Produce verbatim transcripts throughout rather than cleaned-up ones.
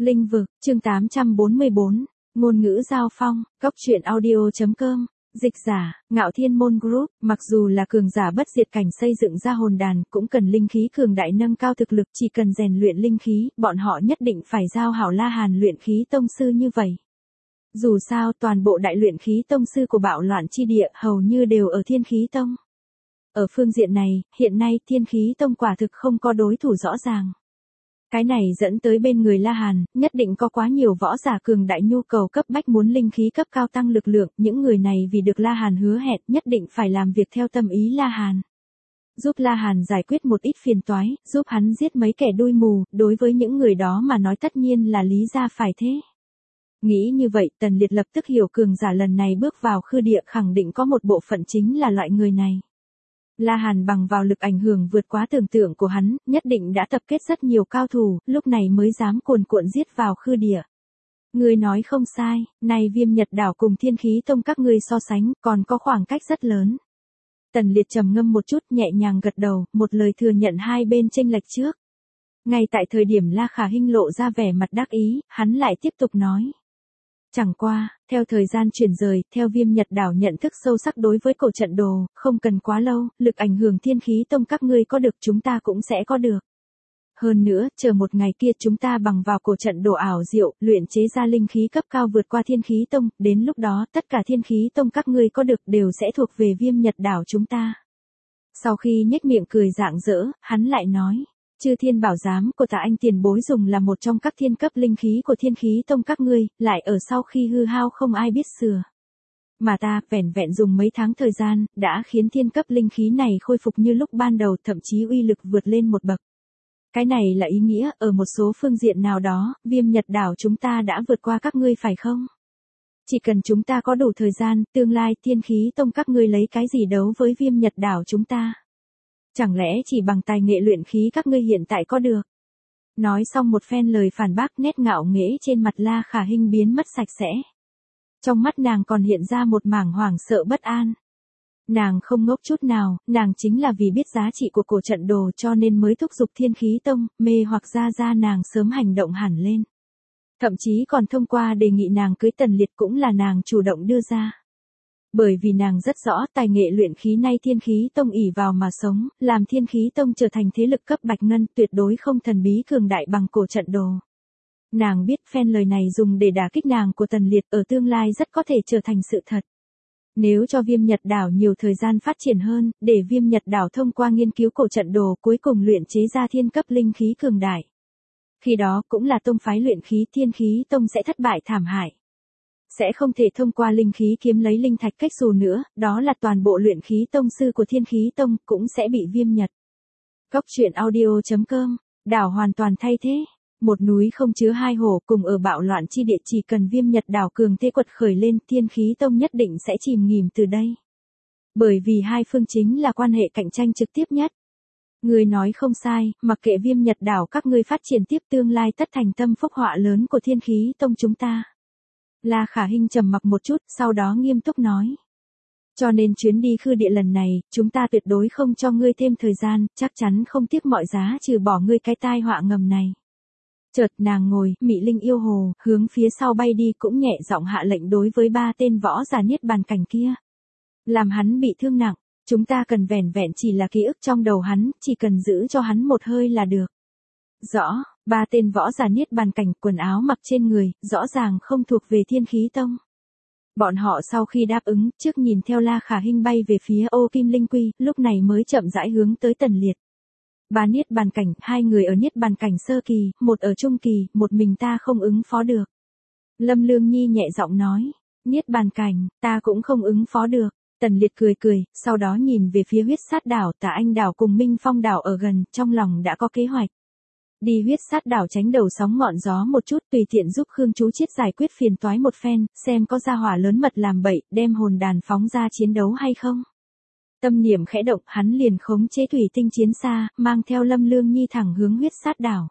Linh vực, chương tám trăm bốn mươi bốn, ngôn ngữ giao phong, góc truyện audio.com, dịch giả, Ngạo Thiên Môn Group, mặc dù là cường giả bất diệt cảnh xây dựng ra hồn đàn, cũng cần linh khí cường đại nâng cao thực lực, chỉ cần rèn luyện linh khí, bọn họ nhất định phải giao hảo La Hàn luyện khí tông sư như vậy. Dù sao, toàn bộ đại luyện khí tông sư của bạo loạn chi địa hầu như đều ở Thiên Khí Tông. Ở phương diện này, hiện nay Thiên Khí Tông quả thực không có đối thủ rõ ràng. Cái này dẫn tới bên người La Hàn, nhất định có quá nhiều võ giả cường đại nhu cầu cấp bách muốn linh khí cấp cao tăng lực lượng, những người này vì được La Hàn hứa hẹn nhất định phải làm việc theo tâm ý La Hàn. Giúp La Hàn giải quyết một ít phiền toái, giúp hắn giết mấy kẻ đuôi mù, đối với những người đó mà nói tất nhiên là lý ra phải thế. Nghĩ như vậy, Tần Liệt lập tức hiểu cường giả lần này bước vào khư địa khẳng định có một bộ phận chính là loại người này. La Hàn bằng vào lực ảnh hưởng vượt quá tưởng tượng của hắn, nhất định đã tập kết rất nhiều cao thủ, lúc này mới dám cuồn cuộn giết vào khư địa. Ngươi nói không sai, này Viêm Nhật đảo cùng Thiên Khí Tông các ngươi so sánh, còn có khoảng cách rất lớn. Tần Liệt trầm ngâm một chút, nhẹ nhàng gật đầu, một lời thừa nhận hai bên chênh lệch trước. Ngay tại thời điểm La Khả Hinh lộ ra vẻ mặt đắc ý, hắn lại tiếp tục nói. Chẳng qua, theo thời gian chuyển rời, theo Viêm Nhật đảo nhận thức sâu sắc đối với cổ trận đồ, không cần quá lâu, lực ảnh hưởng Thiên Khí Tông các ngươi có được chúng ta cũng sẽ có được. Hơn nữa, chờ một ngày kia chúng ta bằng vào cổ trận đồ ảo diệu, luyện chế ra linh khí cấp cao vượt qua Thiên Khí Tông, đến lúc đó tất cả Thiên Khí Tông các ngươi có được đều sẽ thuộc về Viêm Nhật đảo chúng ta. Sau khi nhếch miệng cười rạng rỡ, hắn lại nói. Chư thiên bảo giám của tạ anh tiền bối dùng là một trong các thiên cấp linh khí của Thiên Khí Tông các ngươi, lại ở sau khi hư hao không ai biết sửa. Mà ta, vẻn vẹn dùng mấy tháng thời gian, đã khiến thiên cấp linh khí này khôi phục như lúc ban đầu, thậm chí uy lực vượt lên một bậc. Cái này là ý nghĩa, ở một số phương diện nào đó, Viêm Nhật đảo chúng ta đã vượt qua các ngươi phải không? Chỉ cần chúng ta có đủ thời gian, tương lai Thiên Khí Tông các ngươi lấy cái gì đấu với Viêm Nhật đảo chúng ta? Chẳng lẽ chỉ bằng tài nghệ luyện khí các ngươi hiện tại có được? Nói xong một phen lời phản bác, nét ngạo nghễ trên mặt La Khả Hinh biến mất sạch sẽ. Trong mắt nàng còn hiện ra một mảng hoảng sợ bất an. Nàng không ngốc chút nào, nàng chính là vì biết giá trị của cổ trận đồ cho nên mới thúc giục Thiên Khí Tông, mê hoặc ra ra nàng sớm hành động hẳn lên. Thậm chí còn thông qua đề nghị nàng cưới Tần Liệt cũng là nàng chủ động đưa ra. Bởi vì nàng rất rõ tài nghệ luyện khí nay Thiên Khí Tông ỷ vào mà sống, làm Thiên Khí Tông trở thành thế lực cấp bạch ngân tuyệt đối không thần bí cường đại bằng cổ trận đồ. Nàng biết phen lời này dùng để đả kích nàng của Tần Liệt ở tương lai rất có thể trở thành sự thật. Nếu cho Viêm Nhật đảo nhiều thời gian phát triển hơn, để Viêm Nhật đảo thông qua nghiên cứu cổ trận đồ cuối cùng luyện chế ra thiên cấp linh khí cường đại. Khi đó cũng là tông phái luyện khí Thiên Khí Tông sẽ thất bại thảm hại. Sẽ không thể thông qua linh khí kiếm lấy linh thạch cách dù nữa, đó là toàn bộ luyện khí tông sư của Thiên Khí Tông cũng sẽ bị Viêm Nhật. Góc truyện audio.com, đảo hoàn toàn thay thế. Một núi không chứa hai hồ cùng ở bạo loạn chi địa chỉ cần Viêm Nhật đảo cường thế quật khởi lên Thiên Khí Tông nhất định sẽ chìm nghỉm từ đây. Bởi vì hai phương chính là quan hệ cạnh tranh trực tiếp nhất. Người nói không sai, mặc kệ Viêm Nhật đảo các ngươi phát triển tiếp tương lai tất thành tâm phúc họa lớn của Thiên Khí Tông chúng ta. La Khả Hinh trầm mặc một chút, sau đó nghiêm túc nói. Cho nên chuyến đi khư địa lần này, chúng ta tuyệt đối không cho ngươi thêm thời gian, chắc chắn không tiếc mọi giá trừ bỏ ngươi cái tai họa ngầm này. Chợt nàng ngồi, Mị Linh yêu hồ, hướng phía sau bay đi cũng nhẹ giọng hạ lệnh đối với ba tên võ giả niết bàn cảnh kia. Làm hắn bị thương nặng, chúng ta cần vẻn vẹn chỉ là ký ức trong đầu hắn, chỉ cần giữ cho hắn một hơi là được. Rõ, ba tên võ giả niết bàn cảnh quần áo mặc trên người, rõ ràng không thuộc về Thiên Khí Tông. Bọn họ sau khi đáp ứng, trước nhìn theo La Khả Hinh bay về phía ô kim linh quy, lúc này mới chậm rãi hướng tới Tần Liệt. Ba niết bàn cảnh, hai người ở niết bàn cảnh sơ kỳ, một ở trung kỳ, một mình ta không ứng phó được. Lâm Lương Nhi nhẹ giọng nói, niết bàn cảnh, ta cũng không ứng phó được. Tần Liệt cười cười, sau đó nhìn về phía huyết sát đảo, Tả Anh đảo cùng Minh Phong đảo ở gần, trong lòng đã có kế hoạch. Đi huyết sát đảo tránh đầu sóng ngọn gió một chút, tùy tiện giúp Khương Chú Chiết giải quyết phiền toái một phen, xem có ra hỏa lớn mật làm bậy, đem hồn đàn phóng ra chiến đấu hay không. Tâm niệm khẽ động, hắn liền khống chế thủy tinh chiến xa, mang theo Lâm Lương Nhi thẳng hướng huyết sát đảo.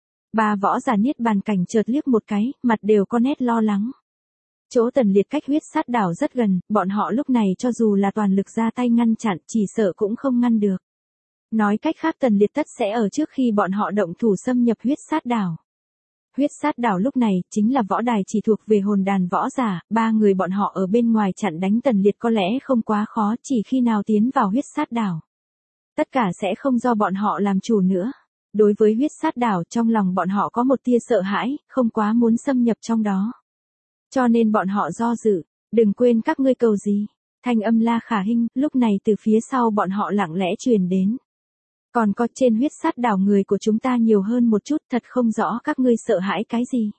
Ba võ giả niết bàn cảnh chợt liếc một cái, mặt đều có nét lo lắng. Chỗ Tần Liệt cách huyết sát đảo rất gần, bọn họ lúc này cho dù là toàn lực ra tay ngăn chặn, chỉ sợ cũng không ngăn được. Nói cách khác Tần Liệt tất sẽ ở trước khi bọn họ động thủ xâm nhập huyết sát đảo. Huyết sát đảo lúc này chính là võ đài chỉ thuộc về hồn đàn võ giả, ba người bọn họ ở bên ngoài chặn đánh Tần Liệt có lẽ không quá khó, chỉ khi nào tiến vào huyết sát đảo. Tất cả sẽ không do bọn họ làm chủ nữa. Đối với huyết sát đảo trong lòng bọn họ có một tia sợ hãi, không quá muốn xâm nhập trong đó. Cho nên bọn họ do dự, đừng quên các ngươi cầu gì. Thanh âm La Khả Hinh lúc này từ phía sau bọn họ lặng lẽ truyền đến. Còn có trên huyết sát đảo người của chúng ta nhiều hơn một chút, thật không rõ các ngươi sợ hãi cái gì.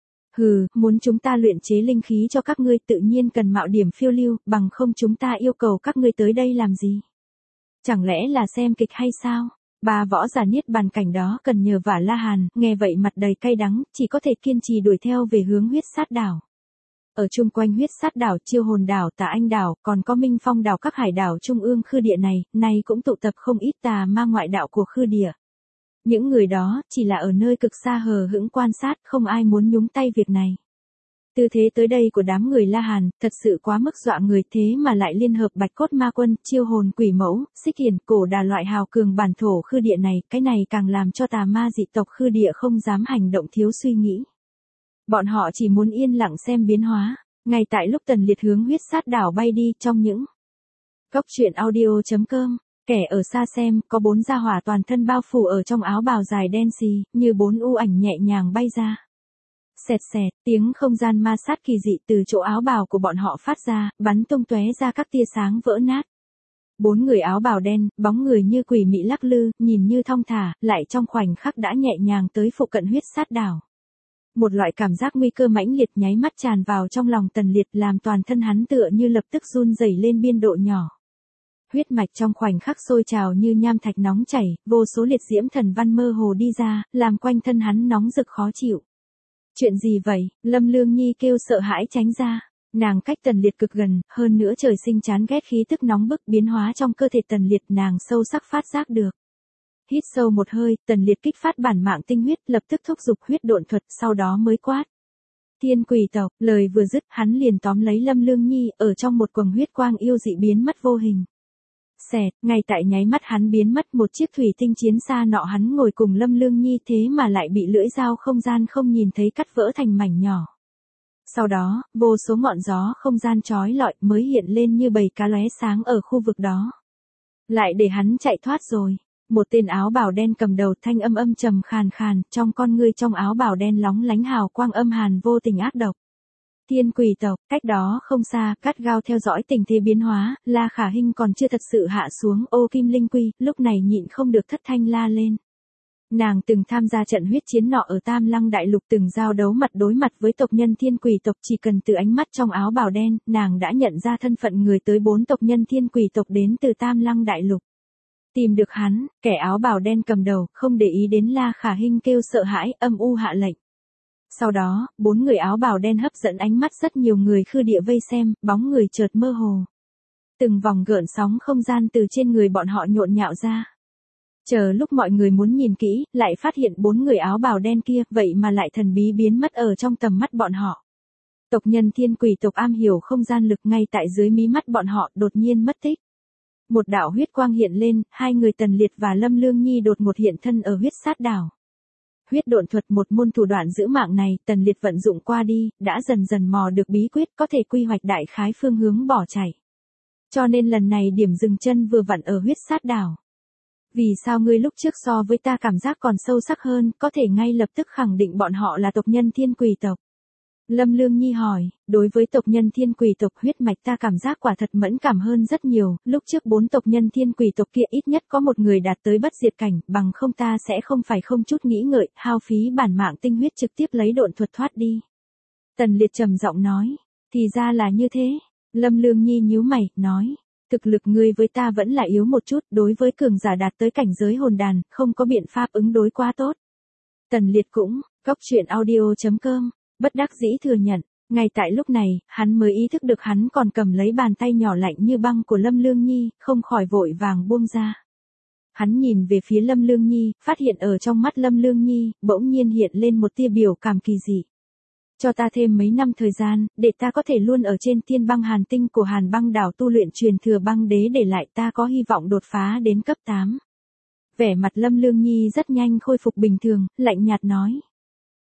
Hừ, muốn chúng ta luyện chế linh khí cho các ngươi tự nhiên cần mạo điểm phiêu lưu, bằng không chúng ta yêu cầu các ngươi tới đây làm gì. Chẳng lẽ là xem kịch hay sao? Ba võ giả niết bàn cảnh đó cần nhờ vả La Hàn, nghe vậy mặt đầy cay đắng, chỉ có thể kiên trì đuổi theo về hướng huyết sát đảo. Ở chung quanh huyết sát đảo, Chiêu Hồn đảo, Tà Anh đảo, còn có Minh Phong đảo, các hải đảo trung ương khư địa này, nay cũng tụ tập không ít tà ma ngoại đạo của khư địa. Những người đó chỉ là ở nơi cực xa hờ hững quan sát, không ai muốn nhúng tay việc này. Tư thế tới đây của đám người La Hàn, thật sự quá mức dọa người, thế mà lại liên hợp Bạch Cốt Ma Quân, Chiêu Hồn Quỷ Mẫu, Xích Hiền, Cổ Đà loại hào cường bản thổ khư địa này, cái này càng làm cho tà ma dị tộc khư địa không dám hành động thiếu suy nghĩ. Bọn họ chỉ muốn yên lặng xem biến hóa. Ngay tại lúc Tần Liệt hướng huyết sát đảo bay đi, trong những góc truyện audio chấm com, kẻ ở xa xem, có bốn gia hỏa toàn thân bao phủ ở trong áo bào dài đen xì, như bốn u ảnh nhẹ nhàng bay ra. Xẹt xẹt, tiếng không gian ma sát kỳ dị từ chỗ áo bào của bọn họ phát ra, bắn tung tóe ra các tia sáng vỡ nát. Bốn người áo bào đen, bóng người như quỷ mị lắc lư, nhìn như thong thả, lại trong khoảnh khắc đã nhẹ nhàng tới phụ cận huyết sát đảo. Một loại cảm giác nguy cơ mãnh liệt nháy mắt tràn vào trong lòng Tần Liệt, làm toàn thân hắn tựa như lập tức run rẩy lên biên độ nhỏ. Huyết mạch trong khoảnh khắc sôi trào như nham thạch nóng chảy, vô số liệt diễm thần văn mơ hồ đi ra, làm quanh thân hắn nóng rực khó chịu. Chuyện gì vậy? Lâm Lương Nhi kêu sợ hãi tránh ra. Nàng cách Tần Liệt cực gần, hơn nữa trời sinh chán ghét khí tức nóng bức biến hóa trong cơ thể Tần Liệt, nàng sâu sắc phát giác được. Hít sâu một hơi, Tần Liệt kích phát bản mạng tinh huyết, lập tức thúc giục huyết độn thuật, sau đó mới quát. Thiên quỷ tộc, lời vừa dứt, hắn liền tóm lấy Lâm Lương Nhi, ở trong một quầng huyết quang yêu dị biến mất vô hình. Xẹt, ngay tại nháy mắt hắn biến mất, một chiếc thủy tinh chiến xa nọ hắn ngồi cùng Lâm Lương Nhi thế mà lại bị lưỡi dao không gian không nhìn thấy cắt vỡ thành mảnh nhỏ. Sau đó, vô số ngọn gió không gian chói lọi mới hiện lên như bầy cá lóe sáng ở khu vực đó. Lại để hắn chạy thoát rồi. Một tên áo bào đen cầm đầu, thanh âm âm trầm khàn khàn, trong con ngươi trong áo bào đen lóng lánh hào quang âm hàn vô tình ác độc. Thiên quỷ tộc, cách đó không xa, cắt gao theo dõi tình thế biến hóa, La Khả Hinh còn chưa thật sự hạ xuống, ô kim linh quy, lúc này nhịn không được thất thanh la lên. Nàng từng tham gia trận huyết chiến nọ ở Tam Lăng Đại Lục, từng giao đấu mặt đối mặt với tộc nhân thiên quỷ tộc, chỉ cần từ ánh mắt trong áo bào đen, nàng đã nhận ra thân phận người tới bốn tộc nhân thiên quỷ tộc đến từ Tam Lăng Đại Lục. Tìm được hắn, kẻ áo bào đen cầm đầu, không để ý đến La Khả Hinh kêu sợ hãi, âm u hạ lệnh. Sau đó, bốn người áo bào đen hấp dẫn ánh mắt rất nhiều người khư địa vây xem, bóng người chợt mơ hồ. Từng vòng gợn sóng không gian từ trên người bọn họ nhộn nhạo ra. Chờ lúc mọi người muốn nhìn kỹ, lại phát hiện bốn người áo bào đen kia, vậy mà lại thần bí biến mất ở trong tầm mắt bọn họ. Tộc nhân thiên quỷ tộc am hiểu không gian lực, ngay tại dưới mí mắt bọn họ đột nhiên mất tích. Một đạo huyết quang hiện lên, hai người Tần Liệt và Lâm Lương Nhi đột ngột hiện thân ở huyết sát đảo. Huyết độn thuật, một môn thủ đoạn giữ mạng này, Tần Liệt vận dụng qua đi, đã dần dần mò được bí quyết, có thể quy hoạch đại khái phương hướng bỏ chạy. Cho nên lần này điểm dừng chân vừa vặn ở huyết sát đảo. Vì sao ngươi lúc trước so với ta cảm giác còn sâu sắc hơn, có thể ngay lập tức khẳng định bọn họ là tộc nhân thiên quỷ tộc? Lâm Lương Nhi hỏi, đối với tộc nhân thiên quỷ tộc huyết mạch ta cảm giác quả thật mẫn cảm hơn rất nhiều, lúc trước bốn tộc nhân thiên quỷ tộc kia ít nhất có một người đạt tới bất diệt cảnh, bằng không ta sẽ không phải không chút nghĩ ngợi, hao phí bản mạng tinh huyết trực tiếp lấy độn thuật thoát đi. Tần Liệt trầm giọng nói, thì ra là như thế. Lâm Lương Nhi nhíu mày, nói, thực lực ngươi với ta vẫn là yếu một chút, đối với cường giả đạt tới cảnh giới hồn đàn, không có biện pháp ứng đối quá tốt. Tần Liệt cũng, góc truyện audio chấm com. Bất đắc dĩ thừa nhận, ngay tại lúc này, hắn mới ý thức được hắn còn cầm lấy bàn tay nhỏ lạnh như băng của Lâm Lương Nhi, không khỏi vội vàng buông ra. Hắn nhìn về phía Lâm Lương Nhi, phát hiện ở trong mắt Lâm Lương Nhi, bỗng nhiên hiện lên một tia biểu cảm kỳ dị. Cho ta thêm mấy năm thời gian, để ta có thể luôn ở trên thiên băng hàn tinh của Hàn Băng đảo tu luyện truyền thừa băng đế, để lại ta có hy vọng đột phá đến cấp tám. Vẻ mặt Lâm Lương Nhi rất nhanh khôi phục bình thường, lạnh nhạt nói.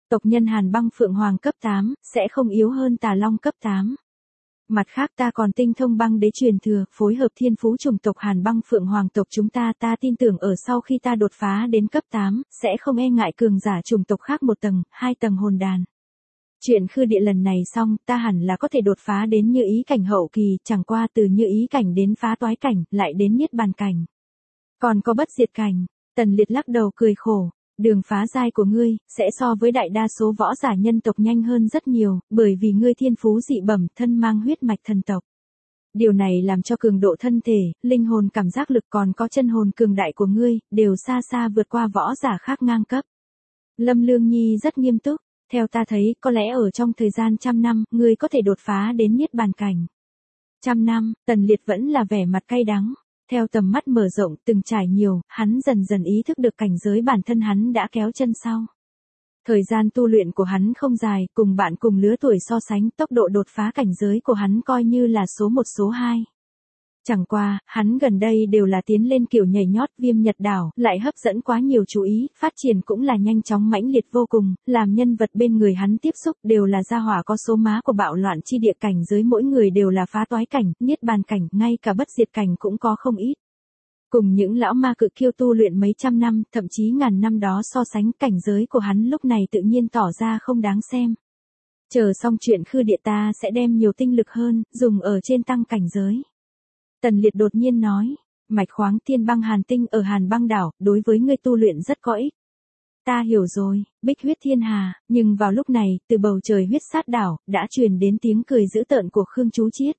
Tộc nhân Hàn Băng Phượng Hoàng cấp tám, sẽ không yếu hơn Tà Long cấp tám. Mặt khác ta còn tinh thông băng đế truyền thừa, phối hợp thiên phú chủng tộc Hàn Băng Phượng Hoàng tộc chúng ta, ta tin tưởng ở sau khi ta đột phá đến cấp tám, sẽ không e ngại cường giả chủng tộc khác một tầng, hai tầng hồn đàn. Chuyện khư địa lần này xong, ta hẳn là có thể đột phá đến như ý cảnh hậu kỳ, chẳng qua từ như ý cảnh đến phá toái cảnh, lại đến niết bàn cảnh. Còn có bất diệt cảnh, Tần Liệt lắc đầu cười khổ. Đường phá giai của ngươi, sẽ so với đại đa số võ giả nhân tộc nhanh hơn rất nhiều, bởi vì ngươi thiên phú dị bẩm, thân mang huyết mạch thần tộc. Điều này làm cho cường độ thân thể, linh hồn cảm giác lực còn có chân hồn cường đại của ngươi, đều xa xa vượt qua võ giả khác ngang cấp. Lâm Lương Nhi rất nghiêm túc, theo ta thấy, có lẽ ở trong thời gian trăm năm, ngươi có thể đột phá đến niết bàn cảnh. Trăm năm, Tần Liệt vẫn là vẻ mặt cay đắng. Theo tầm mắt mở rộng từng trải nhiều, hắn dần dần ý thức được cảnh giới bản thân hắn đã kéo chân sau. Thời gian tu luyện của hắn không dài, cùng bạn cùng lứa tuổi so sánh, tốc độ đột phá cảnh giới của hắn coi như là số một số hai. Chẳng qua, hắn gần đây đều là tiến lên kiểu nhảy nhót, Viêm Nhật Đảo, lại hấp dẫn quá nhiều chú ý, phát triển cũng là nhanh chóng mãnh liệt vô cùng, làm nhân vật bên người hắn tiếp xúc đều là gia hỏa có số má của bạo loạn chi địa, cảnh giới mỗi người đều là phá toái cảnh, niết bàn cảnh, ngay cả bất diệt cảnh cũng có không ít. Cùng những lão ma cự kiêu tu luyện mấy trăm năm, thậm chí ngàn năm đó so sánh, cảnh giới của hắn lúc này tự nhiên tỏ ra không đáng xem. Chờ xong chuyện khư địa ta sẽ đem nhiều tinh lực hơn, dùng ở trên tăng cảnh giới. Tần Liệt đột nhiên nói, mạch khoáng thiên băng hàn tinh ở Hàn Băng đảo, đối với ngươi tu luyện rất có ích. Ta hiểu rồi, Bích huyết thiên hà, nhưng vào lúc này, từ bầu trời huyết sát đảo, đã truyền đến tiếng cười dữ tợn của Khương Chú Chiết.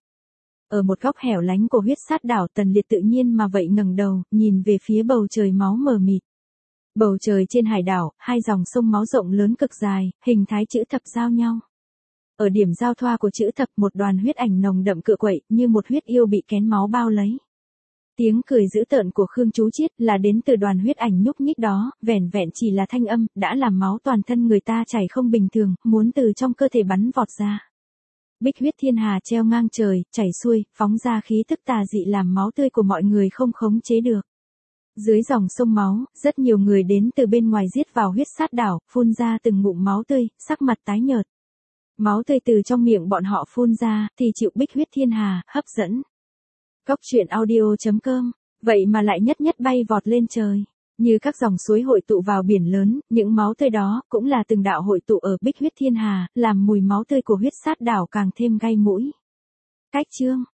Ở một góc hẻo lánh của huyết sát đảo, Tần Liệt tự nhiên mà vậy ngẩng đầu, nhìn về phía bầu trời máu mờ mịt. Bầu trời trên hải đảo, hai dòng sông máu rộng lớn cực dài, hình thái chữ thập giao nhau. Ở điểm giao thoa của chữ thập, một đoàn huyết ảnh nồng đậm cựa quậy, như một huyết yêu bị kén máu bao lấy. Tiếng cười dữ tợn của Khương Chú Chiết là đến từ đoàn huyết ảnh nhúc nhích đó, vẻn vẹn chỉ là thanh âm, đã làm máu toàn thân người ta chảy không bình thường, muốn từ trong cơ thể bắn vọt ra. Bích huyết thiên hà treo ngang trời, chảy xuôi, phóng ra khí tức tà dị làm máu tươi của mọi người không khống chế được. Dưới dòng sông máu, rất nhiều người đến từ bên ngoài giết vào huyết sát đảo, phun ra từng ngụm máu tươi, sắc mặt tái nhợt. Máu tươi từ trong miệng bọn họ phun ra, thì chịu Bích huyết thiên hà, hấp dẫn. Cốc truyện audio chấm com, vậy mà lại nhất nhất bay vọt lên trời. Như các dòng suối hội tụ vào biển lớn, những máu tươi đó, cũng là từng đạo hội tụ ở Bích huyết thiên hà, làm mùi máu tươi của huyết sát đảo càng thêm gay mũi. Cách chương